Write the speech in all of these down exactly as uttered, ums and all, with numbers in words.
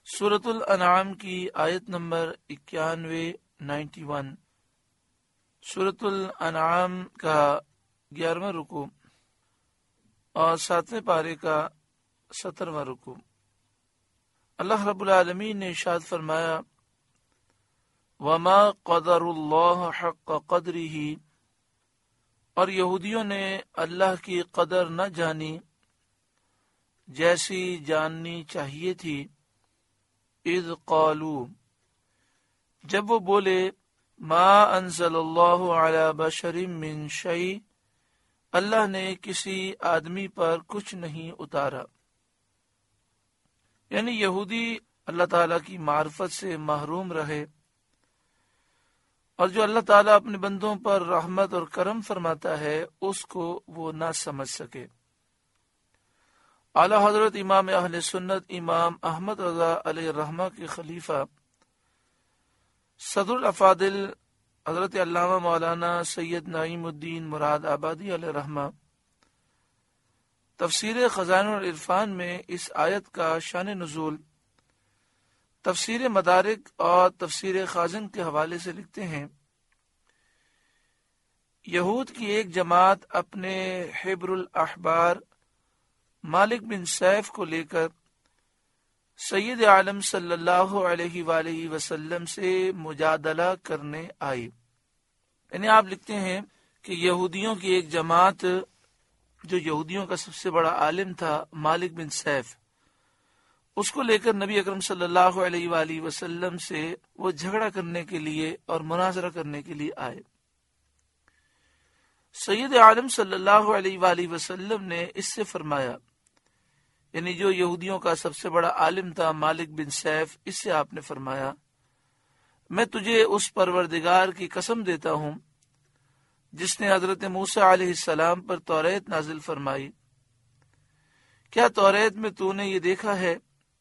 سورۃ الانعام کی آیت نمبر اکیانوے نائنٹی ون. سورۃ الانعام کا گیارہواں رکوع اور ساتویں پارے کا سترواں رکوع. اللہ رب العالمین نے ارشاد فرمایا وما قدر اللہ حق قدرہ، اور یہودیوں نے اللہ کی قدر نہ جانی جیسی جاننی چاہیے تھی. اذ قالوا، جب وہ بولے ما انزل اللہ علی بشر من شیء، اللہ نے کسی آدمی پر کچھ نہیں اتارا. یعنی یہودی اللہ تعالیٰ کی معرفت سے محروم رہے اور جو اللہ تعالیٰ اپنے بندوں پر رحمت اور کرم فرماتا ہے اس کو وہ نہ سمجھ سکے. اعلی حضرت امام اہل سنت امام احمد رضا علیہ الرحمہ کے خلیفہ صدر الافاضل حضرت علامہ مولانا سید نعیم الدین مراد آبادی علیہ الرحمہ تفسیر خزائن العرفان میں اس آیت کا شان نزول تفسیر مدارک اور تفسیر خازن کے حوالے سے لکھتے ہیں یہود کی ایک جماعت اپنے حبر الاحبار مالک بن سیف کو لے کر سید عالم صلی اللہ علیہ وآلہ وسلم سے مجادلہ کرنے آئی. یعنی آپ لکھتے ہیں کہ یہودیوں کی ایک جماعت جو یہودیوں کا سب سے بڑا عالم تھا مالک بن سیف، اس کو لے کر نبی اکرم صلی اللہ علیہ وآلہ وسلم سے وہ جھگڑا کرنے کے لیے اور مناظرہ کرنے کے لیے آئے. سید عالم صلی اللہ علیہ وآلہ وسلم نے اس سے فرمایا، یعنی جو یہودیوں کا سب سے بڑا عالم تھا مالک بن سیف، اس سے آپ نے فرمایا میں تجھے اس پروردگار کی قسم دیتا ہوں جس نے حضرت موسیٰ علیہ السلام پر توریت نازل فرمائی، کیا توریت میں تو نے یہ دیکھا ہے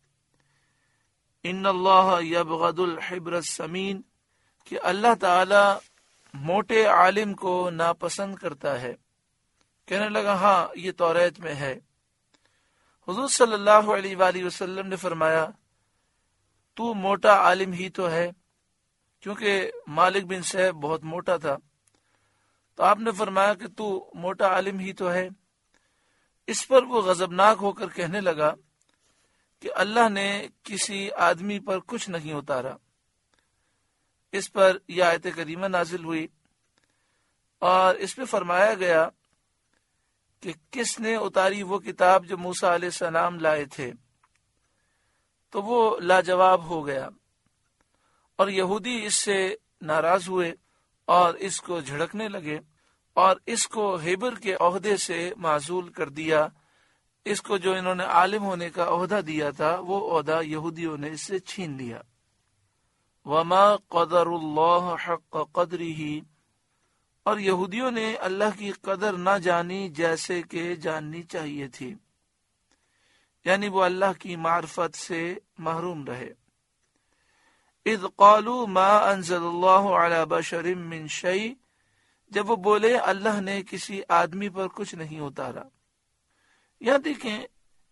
ان اللہ یبغض الحبر السمین، کہ اللہ تعالی موٹے عالم کو ناپسند کرتا ہے. کہنے لگا ہاں یہ توریت میں ہے. حضور صلی اللہ علیہ وآلہ وسلم نے فرمایا تو موٹا عالم ہی تو ہے، کیونکہ مالک بن سیف بہت موٹا تھا، تو آپ نے فرمایا کہ تو موٹا عالم ہی تو ہے. اس پر وہ غضبناک ہو کر کہنے لگا کہ اللہ نے کسی آدمی پر کچھ نہیں اتارا. اس پر یہ آیت کریمہ نازل ہوئی اور اس میں فرمایا گیا کہ کس نے اتاری وہ کتاب جو موسیٰ علیہ السلام لائے تھے، تو وہ لاجواب ہو گیا اور یہودی اس سے ناراض ہوئے اور اس کو جھڑکنے لگے اور اس کو ہیبر کے عہدے سے معزول کر دیا. اس کو جو انہوں نے عالم ہونے کا عہدہ دیا تھا وہ عہدہ یہودیوں نے اس سے چھین لیا. وما قدر اللہ حق قدرہ، اور یہودیوں نے اللہ کی قدر نہ جانی جیسے کہ جاننی چاہیے تھی، یعنی وہ اللہ کی معرفت سے محروم رہے. اذ قالوا ما انزل اللہ علی بشر من شیء، جب وہ بولے اللہ نے کسی آدمی پر کچھ نہیں اتارا. یہاں دیکھیں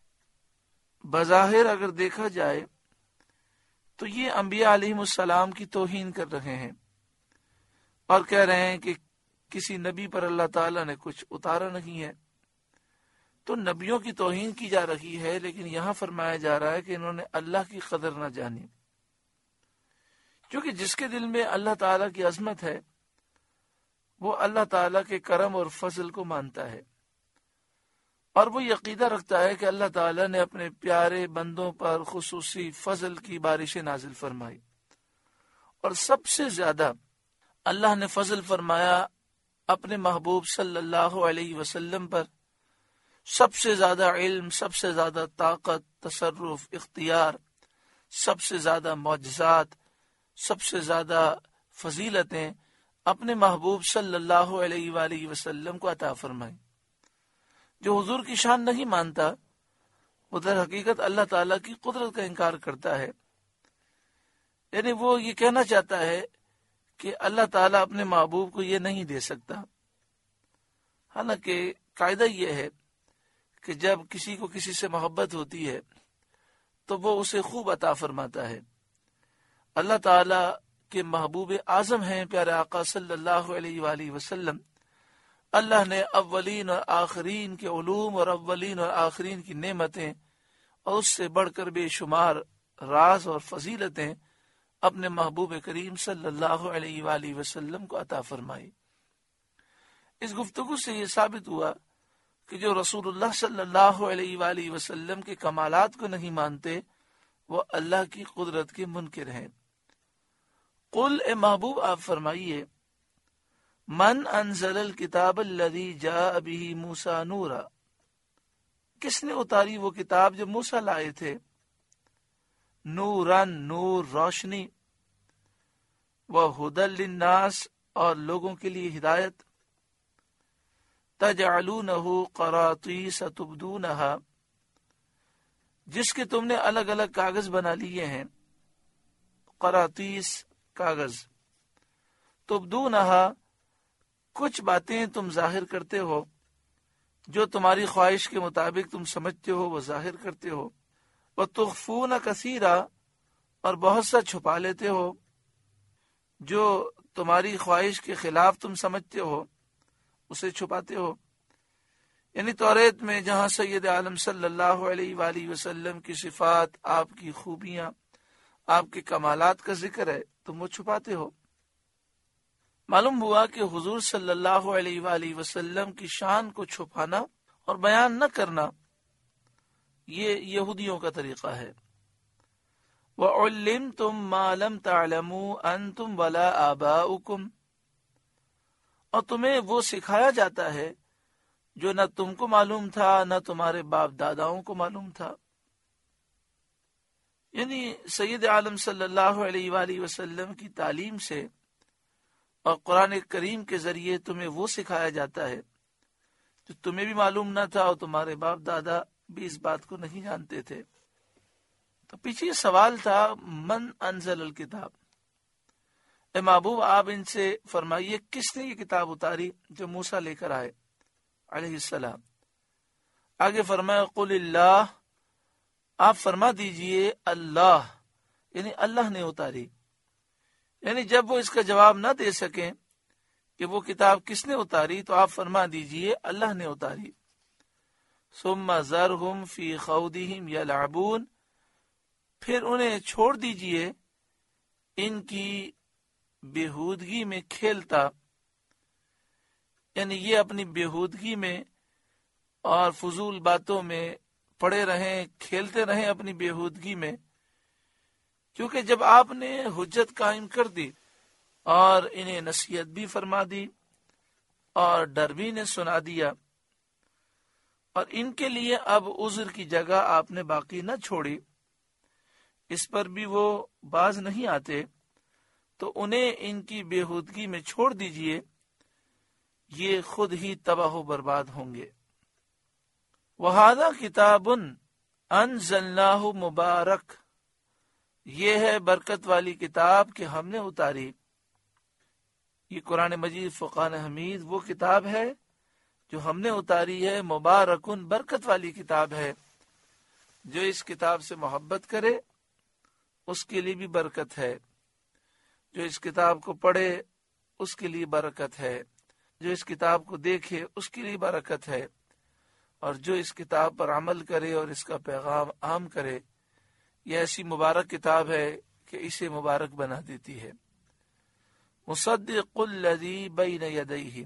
بظاہر اگر دیکھا جائے تو یہ انبیاء علیہم السلام کی توہین کر رہے ہیں اور کہہ رہے ہیں کہ کسی نبی پر اللہ تعالیٰ نے کچھ اتارا نہیں ہے. تو نبیوں کی توہین کی جا رہی ہے، لیکن یہاں فرمایا جا رہا ہے کہ انہوں نے اللہ کی قدر نہ جانی، کیونکہ جس کے دل میں اللہ تعالیٰ کی عظمت ہے وہ اللہ تعالیٰ کے کرم اور فضل کو مانتا ہے اور وہ عقیدہ رکھتا ہے کہ اللہ تعالیٰ نے اپنے پیارے بندوں پر خصوصی فضل کی بارشیں نازل فرمائی. اور سب سے زیادہ اللہ نے فضل فرمایا اپنے محبوب صلی اللہ علیہ وسلم پر. سب سے زیادہ علم، سب سے زیادہ طاقت، تصرف، اختیار، سب سے زیادہ معجزات، سب سے زیادہ فضیلتیں اپنے محبوب صلی اللہ علیہ وآلہ وسلم کو عطا فرمائی. جو حضور کی شان نہیں مانتا وہ در حقیقت اللہ تعالیٰ کی قدرت کا انکار کرتا ہے. یعنی وہ یہ کہنا چاہتا ہے کہ اللہ تعالیٰ اپنے محبوب کو یہ نہیں دے سکتا. حالانکہ قاعدہ یہ ہے کہ جب کسی کو کسی سے محبت ہوتی ہے تو وہ اسے خوب عطا فرماتا ہے۔ اللہ تعالی کے محبوب اعظم ہیں پیارے آقا صلی اللہ علیہ وآلہ وسلم۔ اللہ نے اولین اور آخرین کے علوم اور اولین اور آخرین کی نعمتیں اور اس سے بڑھ کر بے شمار راز اور فضیلتیں اپنے محبوب کریم صلی اللہ علیہ وآلہ وسلم کو عطا فرمائی۔ اس گفتگو سے یہ ثابت ہوا کہ جو رسول اللہ صلی اللہ علیہ وآلہ وسلم کے کمالات کو نہیں مانتے وہ اللہ کی قدرت کے منکر ہیں۔ قل اے محبوب آپ فرمائیے، من انزل الکتاب الذی جاء به موسیٰ نورا، کس نے اتاری وہ کتاب جو موسیٰ لائے تھے؟ نورن نور روشنی، وہدی للناس اور لوگوں کے لیے ہدایت، تجعلونہ قراطیس تبدونہا جس کے تم نے الگ الگ کاغذ بنا لیے ہیں، قراطیس کاغذ، تبدونہا کچھ باتیں تم ظاہر کرتے ہو، جو تمہاری خواہش کے مطابق تم سمجھتے ہو وہ ظاہر کرتے ہو، وتخفون کثیرا اور بہت سا چھپا لیتے ہو، جو تمہاری خواہش کے خلاف تم سمجھتے ہو اسے چھپاتے ہو۔ یعنی توریت میں جہاں سید عالم صلی اللہ علیہ وآلہ وسلم کی صفات، آپ کی خوبیاں، آپ کے کمالات کا ذکر ہے تم وہ چھپاتے ہو۔ معلوم ہوا کہ حضور صلی اللہ علیہ وآلہ وسلم کی شان کو چھپانا اور بیان نہ کرنا یہ یہودیوں کا طریقہ ہے۔ وَعُلِّمْتُمْ مَا لَمْ تَعْلَمُوا أَنْتُمْ وَلَا آبَاؤُكُمْ اور تمہیں وہ سکھایا جاتا ہے جو نہ تم کو معلوم تھا نہ تمہارے باپ داداؤں کو معلوم تھا۔ یعنی سید عالم صلی اللہ علیہ وآلہ وسلم کی تعلیم سے اور قرآن کریم کے ذریعے تمہیں وہ سکھایا جاتا ہے جو تمہیں بھی معلوم نہ تھا اور تمہارے باپ دادا بھی اس بات کو نہیں جانتے تھے۔ تو پیچھے یہ سوال تھا، من انزل الکتاب، اے محبوب آپ ان سے فرمائیے کس نے یہ کتاب اتاری جو موسیٰ لے کر آئے علیہ السلام۔ آگے فرمایا قل اللہ، آپ فرما دیجئے اللہ، یعنی اللہ نے اتاری۔ یعنی جب وہ اس کا جواب نہ دے سکیں کہ وہ کتاب کس نے اتاری تو آپ فرما دیجئے اللہ نے اتاری۔ ثم ذرہم فی خوضہم یلعبون، پھر انہیں چھوڑ دیجئے ان کی بےہودگی میں کھیلتا، یعنی یہ اپنی بےہودگی میں اور فضول باتوں میں پڑے رہیں، کھیلتے رہیں اپنی بےہودگی میں، کیونکہ جب آپ نے حجت قائم کر دی اور انہیں نصیحت بھی فرما دی اور ڈر بھی نے سنا دیا، اور ان کے لیے اب عذر کی جگہ آپ نے باقی نہ چھوڑی، اس پر بھی وہ باز نہیں آتے، تو انہیں ان کی بےہودگی میں چھوڑ دیجئے، یہ خود ہی تباہ و برباد ہوں گے۔ وَهَذَا كِتَابٌ أَنزَلْنَاهُ مُبَارَكٌ، یہ ہے برکت والی کتاب کہ ہم نے اتاری۔ یہ قرآن مجید فرقان حمید وہ کتاب ہے جو ہم نے اتاری ہے، مبارکن برکت والی کتاب ہے۔ جو اس کتاب سے محبت کرے اس کے لیے بھی برکت ہے، جو اس کتاب کو پڑھے اس کے لیے برکت ہے، جو اس کتاب کو دیکھے اس کے لیے برکت ہے، اور جو اس کتاب پر عمل کرے اور اس کا پیغام عام کرے، یہ ایسی مبارک کتاب ہے کہ اسے مبارک بنا دیتی ہے۔ مصدق الذی بین یدیہ،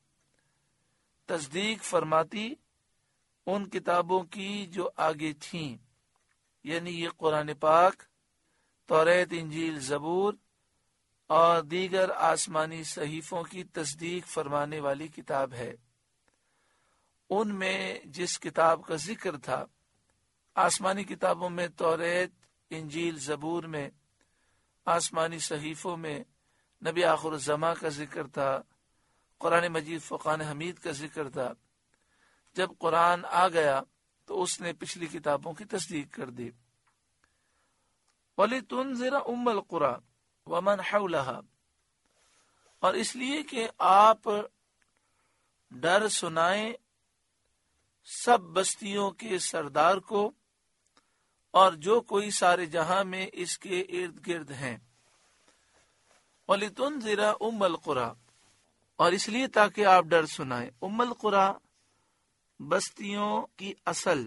تصدیق فرماتی ان کتابوں کی جو آگے تھیں، یعنی یہ قرآن پاک، توریت، انجیل، زبور اور دیگر آسمانی صحیفوں کی تصدیق فرمانے والی کتاب ہے۔ ان میں جس کتاب کا ذکر تھا، آسمانی کتابوں میں توریت، انجیل، زبور میں، آسمانی صحیفوں میں نبی آخر الزماں کا ذکر تھا، قرآن مجید فرقان حمید کا ذکر تھا۔ جب قرآن آ گیا تو اس نے پچھلی کتابوں کی تصدیق کر دی۔ وَلِتُنذِرَ أُمَّ الْقُرَىٰ وَمَنْ حَوْلَهَا، اور اس لیے کہ آپ ڈر سنائیں سب بستیوں کے سردار کو اور جو کوئی سارے جہاں میں اس کے ارد گرد ہیں۔ وَلِتُنذِرَ أُمَّ الْقُرَى، اور اس لیے تاکہ آپ ڈر سنائیں۔ ام القرى بستیوں کی اصل،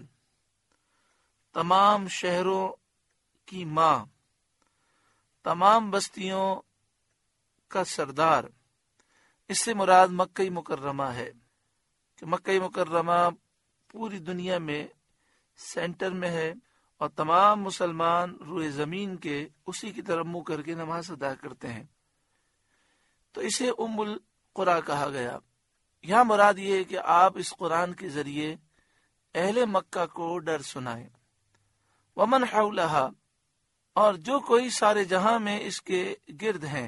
تمام شہروں کی ماں، تمام بستیوں کا سردار۔ اس سے مراد مکہ مکرمہ ہے کہ مکہ مکرمہ پوری دنیا میں سینٹر میں ہے اور تمام مسلمان روئے زمین کے اسی کی طرف منہ کر کے نماز ادا کرتے ہیں، تو اسے ام القرى کہا گیا۔ یہاں مراد یہ ہے کہ آپ اس قرآن کے ذریعے اہل مکہ کو ڈر سنائیں۔ ومن حولہا، اور جو کوئی سارے جہاں میں اس کے گرد ہیں۔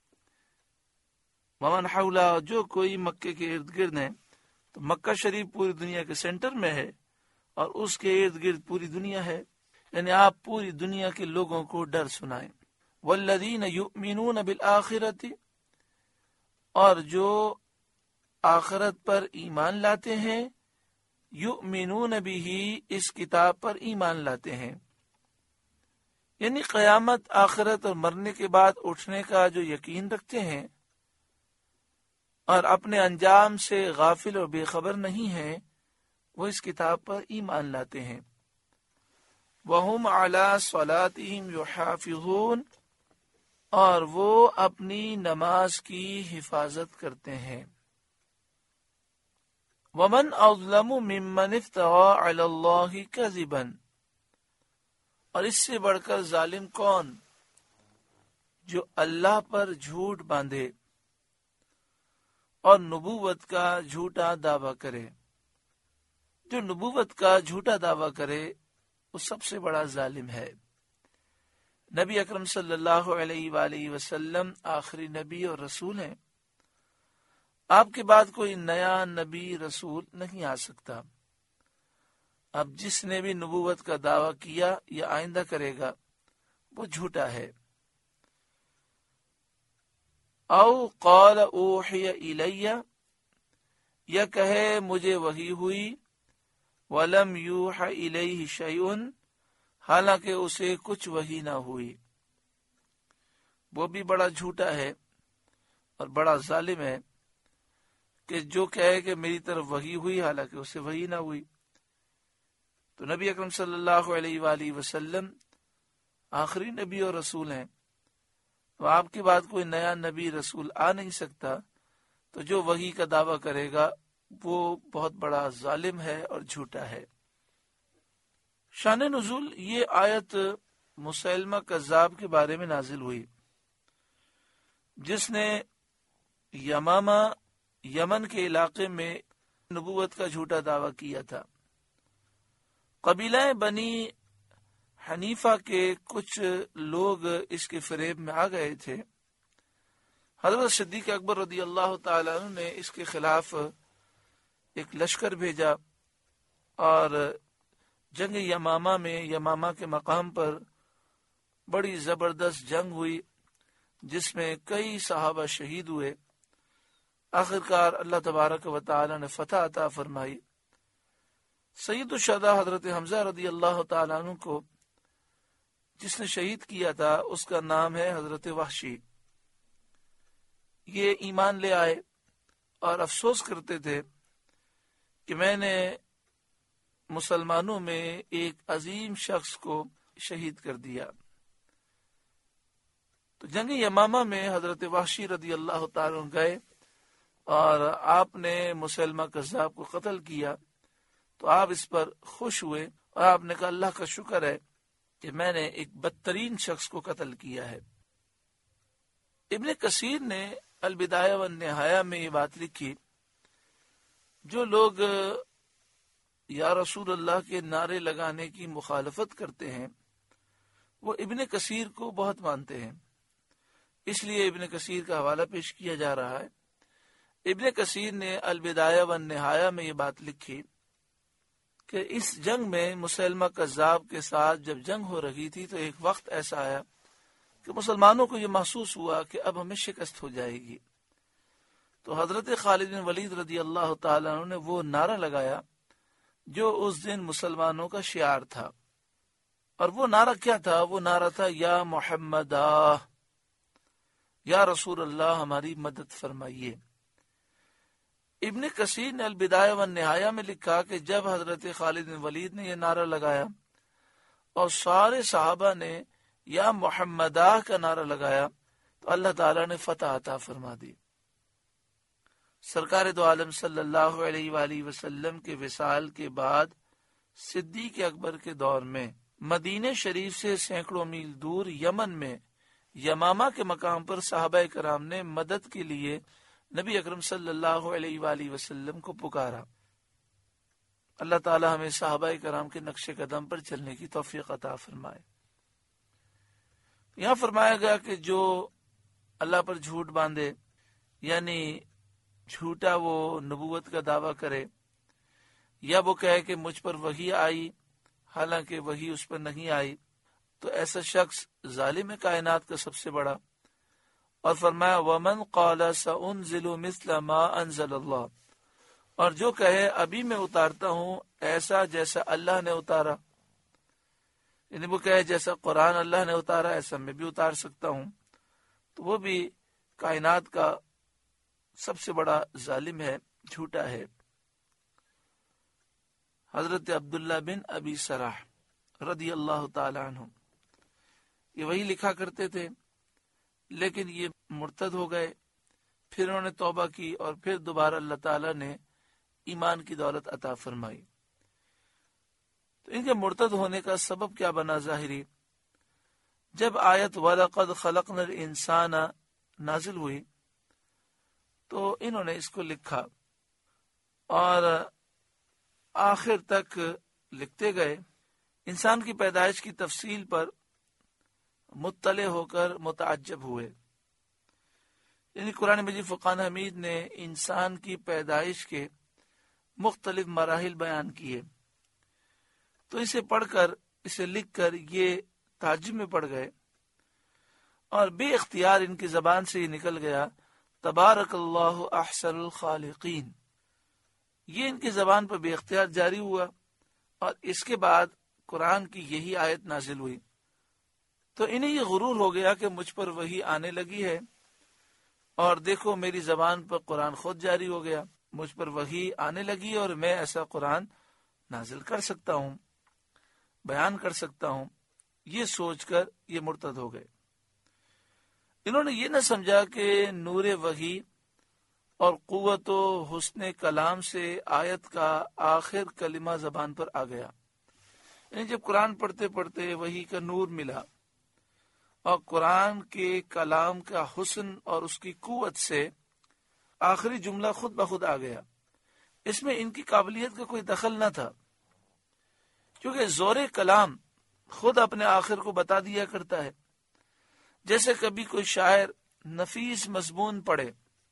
ومن حولہا، جو کوئی مکے کے ارد گرد ہیں، تو مکہ شریف پوری دنیا کے سینٹر میں ہے اور اس کے ارد گرد پوری دنیا ہے، یعنی آپ پوری دنیا کے لوگوں کو ڈر سنائیں۔ والذین یؤمنون بالآخرۃ، اور جو آخرت پر ایمان لاتے ہیں، یؤمنون بہ، اس کتاب پر ایمان لاتے ہیں، یعنی قیامت، آخرت اور مرنے کے بعد اٹھنے کا جو یقین رکھتے ہیں اور اپنے انجام سے غافل اور بے خبر نہیں ہیں، وہ اس کتاب پر ایمان لاتے ہیں۔ وَهُمْ عَلَى صَلَاتِهِمْ يُحَافِظُونَ، اور وہ اپنی نماز کی حفاظت کرتے ہیں۔ وَمَنْ أَظْلَمُ مِمَّنِ افْتَرَىٰ عَلَى اللَّهِ كَذِبًا، اور اس سے بڑھ کر ظالم کون جو اللہ پر جھوٹ باندھے اور نبوت کا جھوٹا دعویٰ کرے۔ جو نبوت کا جھوٹا دعویٰ کرے وہ سب سے بڑا ظالم ہے۔ نبی اکرم صلی اللہ علیہ وآلہ وسلم آخری نبی اور رسول ہیں، آپ کے بعد کوئی نیا نبی رسول نہیں آ سکتا۔ اب جس نے بھی نبوت کا دعویٰ کیا یا آئندہ کرے گا وہ جھوٹا ہے۔ او قال اوحی الی، یا کہے مجھے وحی ہوئی، ولم یوحى الیہ شیء، حالانکہ اسے کچھ وحی نہ ہوئی، وہ بھی بڑا جھوٹا ہے اور بڑا ظالم ہے کہ جو کہے کہ میری طرف وحی ہوئی حالانکہ اسے وحی نہ ہوئی۔ تو نبی اکرم صلی اللہ علیہ وآلہ وسلم آخری نبی اور رسول ہیں، تو آپ کے بعد کوئی نیا نبی رسول آ نہیں سکتا، تو جو وحی کا دعویٰ کرے گا وہ بہت بڑا ظالم ہے اور جھوٹا ہے۔ شان نزول، یہ آیت مسیلمہ کذاب کے بارے میں نازل ہوئی، جس نے یمامہ یمن کے علاقے میں نبوت کا جھوٹا دعویٰ کیا تھا۔ قبیلہ بنی حنیفہ کے کچھ لوگ اس کے فریب میں آ گئے تھے۔ حضرت صدیق اکبر رضی اللہ تعالیٰ عنہ نے اس کے خلاف ایک لشکر بھیجا اور جنگ یمامہ میں یمامہ کے مقام پر بڑی زبردست جنگ ہوئی، جس میں کئی صحابہ شہید ہوئے۔ آخرکار اللہ تبارک و تعالی نے فتح عطا فرمائی۔ سید الشہداء حضرت حمزہ رضی اللہ تعالیٰ عنہ کو جس نے شہید کیا تھا اس کا نام ہے حضرت وحشی۔ یہ ایمان لے آئے اور افسوس کرتے تھے کہ میں نے مسلمانوں میں ایک عظیم شخص کو شہید کر دیا۔ تو جنگ یمامہ میں حضرت وحشی رضی اللہ تعالیٰ عنہ گئے اور آپ نے مسلمہ کذاب کو قتل کیا، تو آپ اس پر خوش ہوئے اور آپ نے کہا اللہ کا شکر ہے کہ میں نے ایک بدترین شخص کو قتل کیا ہے۔ ابن کثیر نے البدایہ والنہایہ میں یہ بات لکھی، جو لوگ یا رسول اللہ کے نعرے لگانے کی مخالفت کرتے ہیں وہ ابن کثیر کو بہت مانتے ہیں، اس لیے ابن کثیر کا حوالہ پیش کیا جا رہا ہے۔ ابن کثیر نے البدایہ والنہایہ میں یہ بات لکھی کہ اس جنگ میں مسلمہ کذاب کے ساتھ جب جنگ ہو رہی تھی تو ایک وقت ایسا آیا کہ مسلمانوں کو یہ محسوس ہوا کہ اب ہمیں شکست ہو جائے گی، تو حضرت خالد بن ولید رضی اللہ تعالیٰ عنہ نے وہ نعرہ لگایا جو اس دن مسلمانوں کا شعار تھا، اور وہ نعرہ کیا تھا؟ وہ نعرہ تھا یا محمد، یا رسول اللہ ہماری مدد فرمائیے۔ ابن کثیر نے البدایہ والنہایہ میں لکھا کہ جب حضرت خالد بن ولید نے یہ نعرہ لگایا اور سارے صحابہ نے یا محمدہ کا نعرہ لگایا تو اللہ تعالیٰ نے فتح عطا فرما دی۔ سرکار دو عالم صلی اللہ علیہ وآلہ وسلم کے وصال کے بعد صدیق اکبر کے دور میں مدینہ شریف سے سینکڑوں میل دور یمن میں یمامہ کے مقام پر صحابہ کرام نے مدد کے لیے نبی اکرم صلی اللہ علیہ وآلہ وسلم کو پکارا۔ اللہ تعالی ہمیں صحابہ کرام کے نقش قدم پر چلنے کی توفیق عطا فرمائے۔ یہاں فرمایا گیا کہ جو اللہ پر جھوٹ باندھے، یعنی جھوٹا وہ نبوت کا دعویٰ کرے، یا وہ کہے کہ مجھ پر وحی آئی حالانکہ وحی اس پر نہیں آئی، تو ایسا شخص ظالم کائنات کا سب سے بڑا۔ اور فرمایا وَمَنْ قَالَ سَأُنزِلُ مِثْلَ مَا أَنزَلَ اللَّهُ، اور جو کہے ابھی میں اتارتا ہوں ایسا جیسا اللہ نے اتارا، یعنی وہ کہے جیسا قرآن اللہ نے اتارا ایسا میں بھی اتار سکتا ہوں، تو وہ بھی کائنات کا سب سے بڑا ظالم ہے، جھوٹا ہے۔ حضرت عبداللہ بن ابی سراح رضی اللہ تعالی عنہ یہ وہی لکھا کرتے تھے، لیکن یہ مرتد ہو گئے، پھر انہوں نے توبہ کی اور پھر دوبارہ اللہ تعالی نے ایمان کی دولت عطا فرمائی۔ تو ان کے مرتد ہونے کا سبب کیا بنا ظاہری؟ جب آیت وَلَقَدْ خَلَقْنَا الْإِنسَانَ نازل ہوئی تو انہوں نے اس کو لکھا اور آخر تک لکھتے گئے، انسان کی پیدائش کی تفصیل پر مطلع ہو کر متعجب ہوئے۔ یعنی قرآن مجید فرقان حمید نے انسان کی پیدائش کے مختلف مراحل بیان کیے، تو اسے پڑھ کر اسے لکھ کر یہ تعجب میں پڑ گئے اور بے اختیار ان کی زبان سے یہ نکل گیا تبارک اللہ احسن الخالقین، یہ ان کی زبان پر بے اختیار جاری ہوا، اور اس کے بعد قرآن کی یہی آیت نازل ہوئی۔ تو انہیں یہ غرور ہو گیا کہ مجھ پر وحی آنے لگی ہے، اور دیکھو میری زبان پر قرآن خود جاری ہو گیا، مجھ پر وحی آنے لگی اور میں ایسا قرآن نازل کر سکتا ہوں، بیان کر سکتا ہوں۔ یہ سوچ کر یہ مرتد ہو گئے۔ انہوں نے یہ نہ سمجھا کہ نور وحی اور قوت و حسن کلام سے آیت کا آخر کلمہ زبان پر آ گیا، یعنی جب قرآن پڑھتے پڑھتے وحی کا نور ملا اور قرآن کے کلام کا حسن اور اس کی قوت سے آخری جملہ خود بخود آ گیا۔ اس میں ان کی قابلیت کا کوئی دخل نہ تھا، کیونکہ زور کلام خود اپنے آخر کو بتا دیا کرتا ہے۔ جیسے کبھی کوئی شاعر نفیس مضمون پڑھے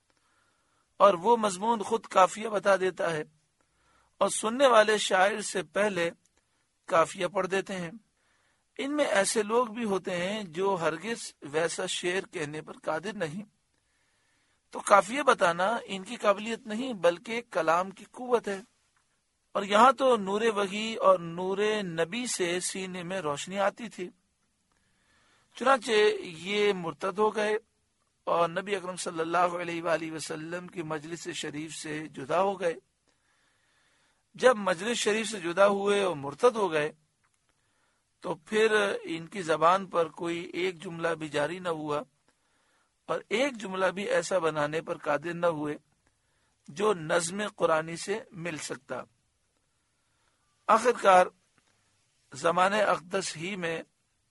اور وہ مضمون خود قافیہ بتا دیتا ہے، اور سننے والے شاعر سے پہلے قافیہ پڑھ دیتے ہیں۔ ان میں ایسے لوگ بھی ہوتے ہیں جو ہرگز ویسا شعر کہنے پر قادر نہیں، تو قافیہ بتانا ان کی قابلیت نہیں بلکہ کلام کی قوت ہے۔ اور یہاں تو نور وحی اور نور نبی سے سینے میں روشنی آتی تھی، چنانچہ یہ مرتد ہو گئے اور نبی اکرم صلی اللہ علیہ وآلہ وسلم کی مجلس شریف سے جدا ہو گئے۔ جب مجلس شریف سے جدا ہوئے اور مرتد ہو گئے تو پھر ان کی زبان پر کوئی ایک جملہ بھی جاری نہ ہوا، اور ایک جملہ بھی ایسا بنانے پر قادر نہ ہوئے جو نظم قرآنی سے مل سکتا۔ آخرکار زمانے اقدس ہی میں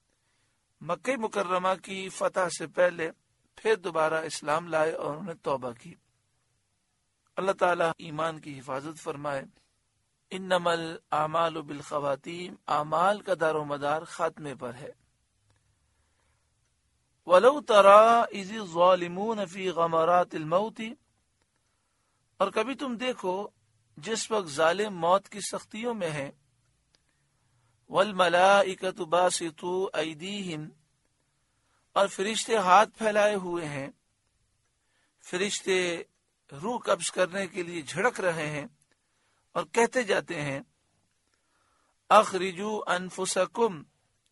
مکہ مکرمہ کی فتح سے پہلے پھر دوبارہ اسلام لائے اور انہوں نے توبہ کی۔ اللہ تعالیٰ ایمان کی حفاظت فرمائے۔ انما الاعمال بالخواتیم، اعمال کا دار و مدار خاتمے پر ہے۔ وَلَوْ تَرَى إِذِ الظَّالِمُونَ فِي غَمَرَاتِ الْمَوْتِ، اور کبھی تم دیکھو جس وقت ظالم موت کی سختیوں میں ہیں، وَالْمَلَائِكَةُ بَاسِطُو أَيْدِيهِمْ، اور فرشتے ہاتھ پھیلائے ہوئے ہیں، فرشتے روح قبض کرنے کے لیے جھڑک رہے ہیں اور کہتے جاتے ہیں اخرجوا انفسکم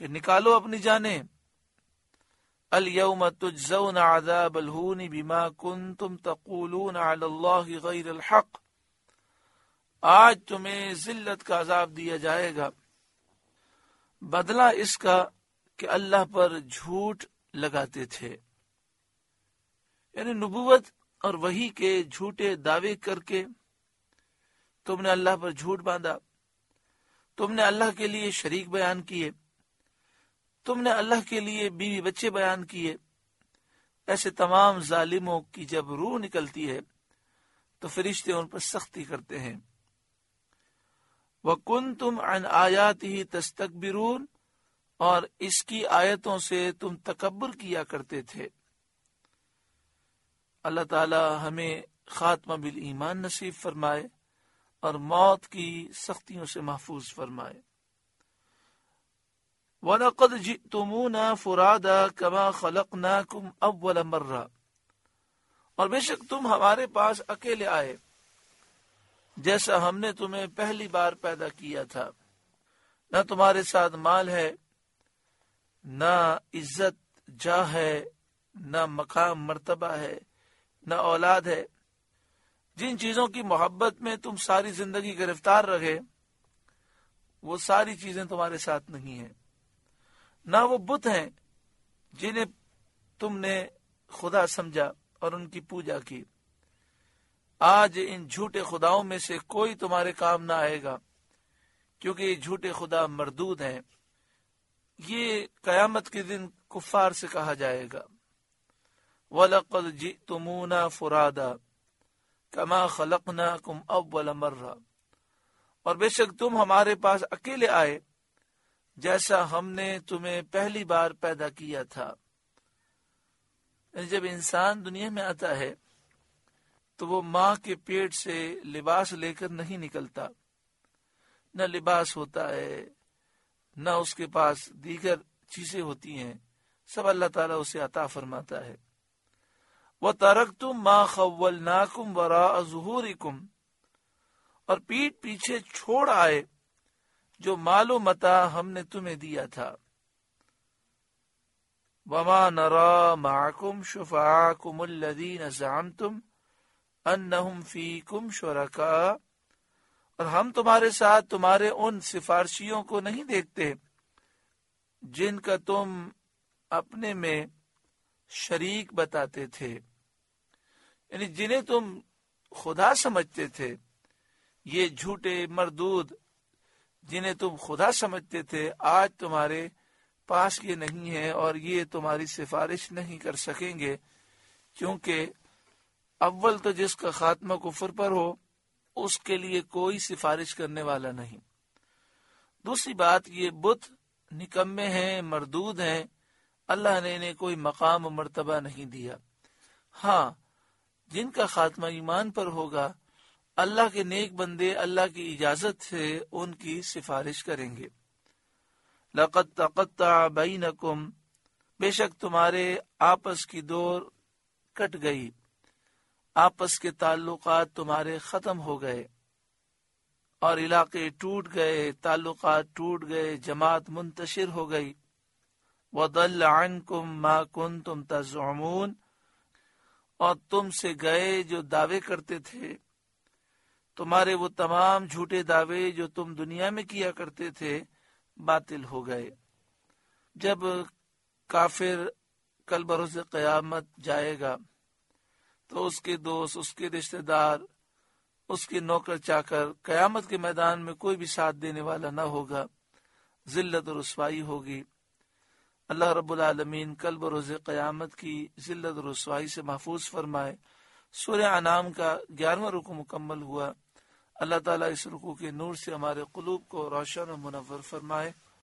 کہ نکالو اپنی جانیں. الیوم تجزون عذاب الہون بما کنتم تقولون علی اللہ غیر الحق. آج تمہیں ذلت کا عذاب دیا جائے گا بدلہ اس کا کہ اللہ پر جھوٹ لگاتے تھے. یعنی نبوت اور وحی کے جھوٹے دعوے کر کے تم نے اللہ پر جھوٹ باندھا، تم نے اللہ کے لیے شریک بیان کیے، تم نے اللہ کے لیے بیوی بچے بیان کیے. ایسے تمام ظالموں کی جب روح نکلتی ہے تو فرشتے ان پر سختی کرتے ہیں. وَكُنْتُمْ عَنْ آيَاتِهِ تَسْتَكْبِرُونَ، اور اس کی آیتوں سے تم تکبر کیا کرتے تھے. اللہ تعالی ہمیں خاتمہ بالایمان نصیب فرمائے اور موت کی سختیوں سے محفوظ فرمائے. وَلَقَدْ جِئْتُمُونَا فُرَادَا كَمَا خَلَقْنَاكُمْ أَوَّلَ مَرَّةٍ، اور بے شک تم ہمارے پاس اکیلے آئے جیسا ہم نے تمہیں پہلی بار پیدا کیا تھا. نہ تمہارے ساتھ مال ہے، نہ عزت جاہ ہے، نہ مقام مرتبہ ہے، نہ اولاد ہے. جن چیزوں کی محبت میں تم ساری زندگی گرفتار رہے وہ ساری چیزیں تمہارے ساتھ نہیں ہیں. نہ وہ بت ہیں جنہیں تم نے خدا سمجھا اور ان کی پوجا کی. آج ان جھوٹے خداؤں میں سے کوئی تمہارے کام نہ آئے گا کیونکہ یہ جھوٹے خدا مردود ہیں. یہ قیامت کے دن کفار سے کہا جائے گا. وَلَقَدْ جِئْتُمُونَا فُرَادَا كَمَا خَلَقْنَاكُمْ أَوَّلَ مَرَّةٍ، اور بے شک تم ہمارے پاس اکیلے آئے جیسا ہم نے تمہیں پہلی بار پیدا کیا تھا. جب انسان دنیا میں آتا ہے تو وہ ماں کے پیٹ سے لباس لے کر نہیں نکلتا. نہ لباس ہوتا ہے، نہ اس کے پاس دیگر چیزیں ہوتی ہیں، سب اللہ تعالیٰ اسے عطا فرماتا ہے. وَتَرَكْتُمْ مَا خَوَّلْنَاكُمْ وَرَاءَ ظُهُورِكُمْ، اور پیٹ پیچھے چھوڑ آئے جو مال و متاع ہم نے تمہیں دیا تھا. وَمَا نَرَى مَعَكُمْ شُفَعَاءَكُمُ الَّذِينَ زَعَمْتُمْ أَنَّهُمْ فِيكُمْ شُرَكَاءُ، اور ہم تمہارے ساتھ تمہارے ان سفارشیوں کو نہیں دیکھتے جن کا تم اپنے میں شریک بتاتے تھے. یعنی جنہیں تم خدا سمجھتے تھے، یہ جھوٹے مردود جنہیں تم خدا سمجھتے تھے آج تمہارے پاس یہ نہیں ہے اور یہ تمہاری سفارش نہیں کر سکیں گے، کیونکہ اول تو جس کا خاتمہ کفر پر ہو اس کے لیے کوئی سفارش کرنے والا نہیں. دوسری بات، یہ بت نکمے ہیں، مردود ہیں، اللہ نے انہیں کوئی مقام و مرتبہ نہیں دیا. ہاں، جن کا خاتمہ ایمان پر ہوگا اللہ کے نیک بندے اللہ کی اجازت سے ان کی سفارش کریں گے. لَقَدْ تَقَطَّعَ بَيْنَكُمْ، بے شک تمہارے آپس کی ڈور کٹ گئی، آپس کے تعلقات تمہارے ختم ہو گئے اور علاقے ٹوٹ گئے، تعلقات ٹوٹ گئے، جماعت منتشر ہو گئی. وَضَلَّ عَنْكُمْ مَا كُنْتُمْ تَزْعُمُونَ، اور تم سے گئے جو دعوے کرتے تھے، تمہارے وہ تمام جھوٹے دعوے جو تم دنیا میں کیا کرتے تھے باطل ہو گئے. جب کافر کل بروز قیامت جائے گا تو اس کے دوست، اس کے رشتہ دار، اس کے نوکر چاکر قیامت کے میدان میں کوئی بھی ساتھ دینے والا نہ ہوگا، ذلت و رسوائی ہوگی. اللہ رب العالمین کل بروز قیامت کی ذلت و رسوائی سے محفوظ فرمائے. سورہ انعام کا گیارہواں رکوع مکمل ہوا. اللہ تعالیٰ اس رکوع کے نور سے ہمارے قلوب کو روشن و منور فرمائے.